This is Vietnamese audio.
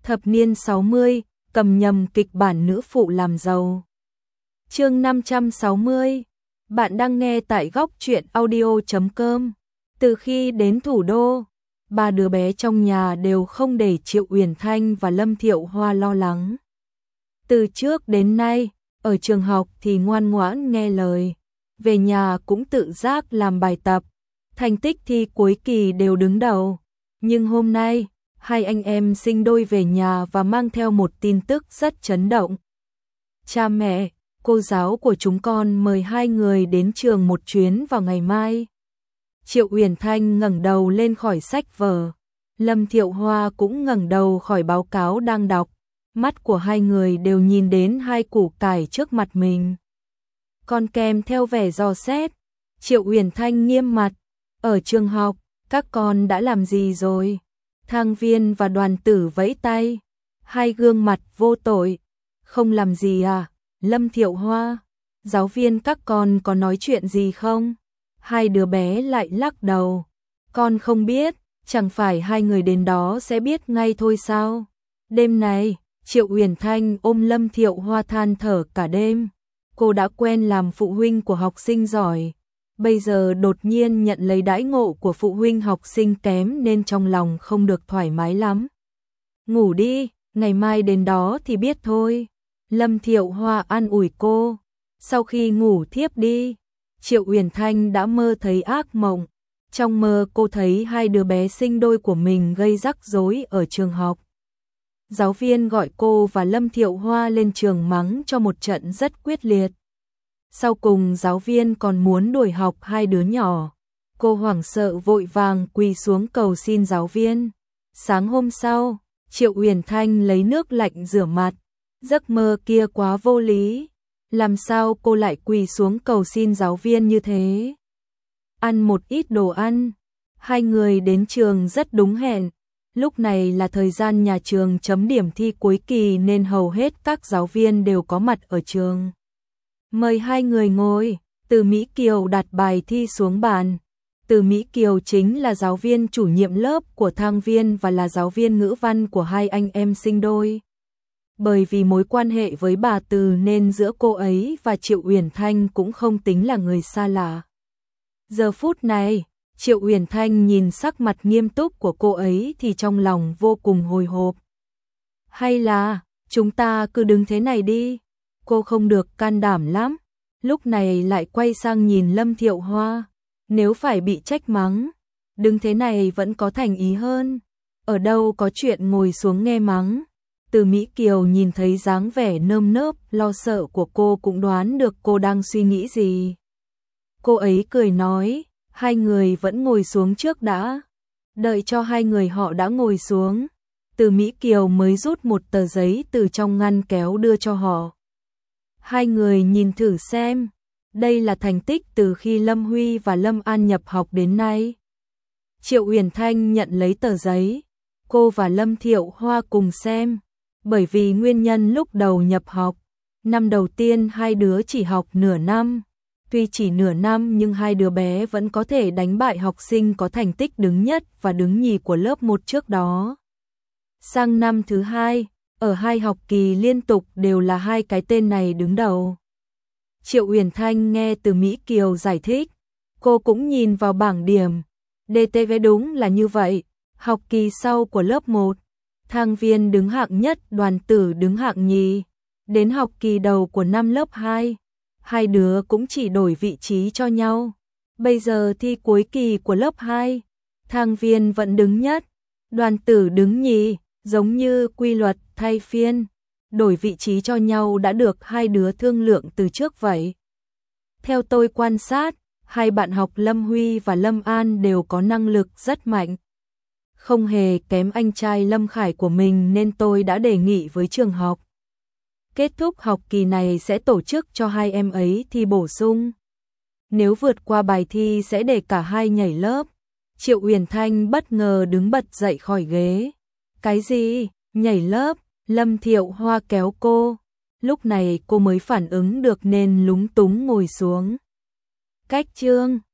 Thập niên 60, cầm nhầm kịch bản nữ phụ làm giàu. Chương 560. Bạn đang nghe tại góc truyện audio.com. Từ khi đến thủ đô, ba đứa bé trong nhà đều không để Triệu Uyển Thanh và Lâm Thiệu Hoa lo lắng. Từ trước đến nay, ở trường học thì ngoan ngoãn nghe lời, về nhà cũng tự giác làm bài tập, thành tích thi cuối kỳ đều đứng đầu. Nhưng hôm nay, hai anh em sinh đôi về nhà và mang theo một tin tức rất chấn động. Cha mẹ, cô giáo của chúng con mời hai người đến trường một chuyến vào ngày mai. Triệu Uyển Thanh ngẩng đầu lên khỏi sách vở, Lâm Thiệu Hoa cũng ngẩng đầu khỏi báo cáo đang đọc. Mắt của hai người đều nhìn đến hai củ cải trước mặt mình. Còn kèm theo vẻ dò xét, Triệu Uyển Thanh nghiêm mặt, ở trường học, các con đã làm gì rồi? Thang Viên và Đoàn Tử vẫy tay, hai gương mặt vô tội, không làm gì à? Lâm Thiệu Hoa, giáo viên các con có nói chuyện gì không? Hai đứa bé lại lắc đầu, con không biết, chẳng phải hai người đến đó sẽ biết ngay thôi sao? Đêm này, Triệu Uyển Thanh ôm Lâm Thiệu Hoa than thở cả đêm. Cô đã quen làm phụ huynh của học sinh giỏi, bây giờ đột nhiên nhận lấy đãi ngộ của phụ huynh học sinh kém nên trong lòng không được thoải mái lắm. Ngủ đi, ngày mai đến đó thì biết thôi. Lâm Thiệu Hoa an ủi cô. Sau khi ngủ thiếp đi, Triệu Uyển Thanh đã mơ thấy ác mộng. Trong mơ cô thấy hai đứa bé sinh đôi của mình gây rắc rối ở trường học. Giáo viên gọi cô và Lâm Thiệu Hoa lên trường mắng cho một trận rất quyết liệt. Sau cùng giáo viên còn muốn đuổi học hai đứa nhỏ. Cô hoảng sợ vội vàng quỳ xuống cầu xin giáo viên. Sáng hôm sau, Triệu Uyển Thanh lấy nước lạnh rửa mặt. Giấc mơ kia quá vô lý. Làm sao cô lại quỳ xuống cầu xin giáo viên như thế? Ăn một ít đồ ăn. Hai người đến trường rất đúng hẹn. Lúc này là thời gian nhà trường chấm điểm thi cuối kỳ nên hầu hết các giáo viên đều có mặt ở trường. Mời hai người ngồi, Từ Mỹ Kiều đặt bài thi xuống bàn. Từ Mỹ Kiều chính là giáo viên chủ nhiệm lớp của Thang Viên và là giáo viên ngữ văn của hai anh em sinh đôi. Bởi vì mối quan hệ với bà Từ nên giữa cô ấy và Triệu Uyển Thanh cũng không tính là người xa lạ. Giờ phút này, Triệu Uyển Thanh nhìn sắc mặt nghiêm túc của cô ấy thì trong lòng vô cùng hồi hộp. Hay là, chúng ta cứ đứng thế này đi. Cô không được can đảm lắm. Lúc này lại quay sang nhìn Lâm Thiệu Hoa. Nếu phải bị trách mắng, đứng thế này vẫn có thành ý hơn. Ở đâu có chuyện ngồi xuống nghe mắng. Từ Mỹ Kiều nhìn thấy dáng vẻ nơm nớp, lo sợ của cô cũng đoán được cô đang suy nghĩ gì. Cô ấy cười nói, hai người vẫn ngồi xuống trước đã. Đợi cho hai người họ đã ngồi xuống, Từ Mỹ Kiều mới rút một tờ giấy từ trong ngăn kéo đưa cho họ. Hai người nhìn thử xem, đây là thành tích từ khi Lâm Huy và Lâm An nhập học đến nay. Triệu Uyển Thanh nhận lấy tờ giấy, cô và Lâm Thiệu Hoa cùng xem. Bởi vì nguyên nhân lúc đầu nhập học, năm đầu tiên hai đứa chỉ học nửa năm. Tuy chỉ nửa năm nhưng hai đứa bé vẫn có thể đánh bại học sinh có thành tích đứng nhất và đứng nhì của lớp 1 trước đó. Sang năm thứ hai, ở hai học kỳ liên tục đều là hai cái tên này đứng đầu. Triệu Uyển Thanh nghe Từ Mỹ Kiều giải thích, cô cũng nhìn vào bảng điểm. DTV đúng là như vậy, học kỳ sau của lớp 1, Thang Viên đứng hạng nhất, Đoàn Tử đứng hạng nhì. Đến học kỳ đầu của năm lớp 2, hai đứa cũng chỉ đổi vị trí cho nhau. Bây giờ thi cuối kỳ của lớp 2, Thang Viên vẫn đứng nhất, Đoàn Tử đứng nhì, giống như quy luật thay phiên, đổi vị trí cho nhau đã được hai đứa thương lượng từ trước vậy. Theo tôi quan sát, hai bạn học Lâm Huy và Lâm An đều có năng lực rất mạnh. Không hề kém anh trai Lâm Khải của mình nên tôi đã đề nghị với trường học. Kết thúc học kỳ này sẽ tổ chức cho hai em ấy thi bổ sung. Nếu vượt qua bài thi sẽ để cả hai nhảy lớp. Triệu Uyển Thanh bất ngờ đứng bật dậy khỏi ghế. Cái gì? Nhảy lớp? Lâm Thiệu Hoa kéo cô. Lúc này cô mới phản ứng được nên lúng túng ngồi xuống. Cách chương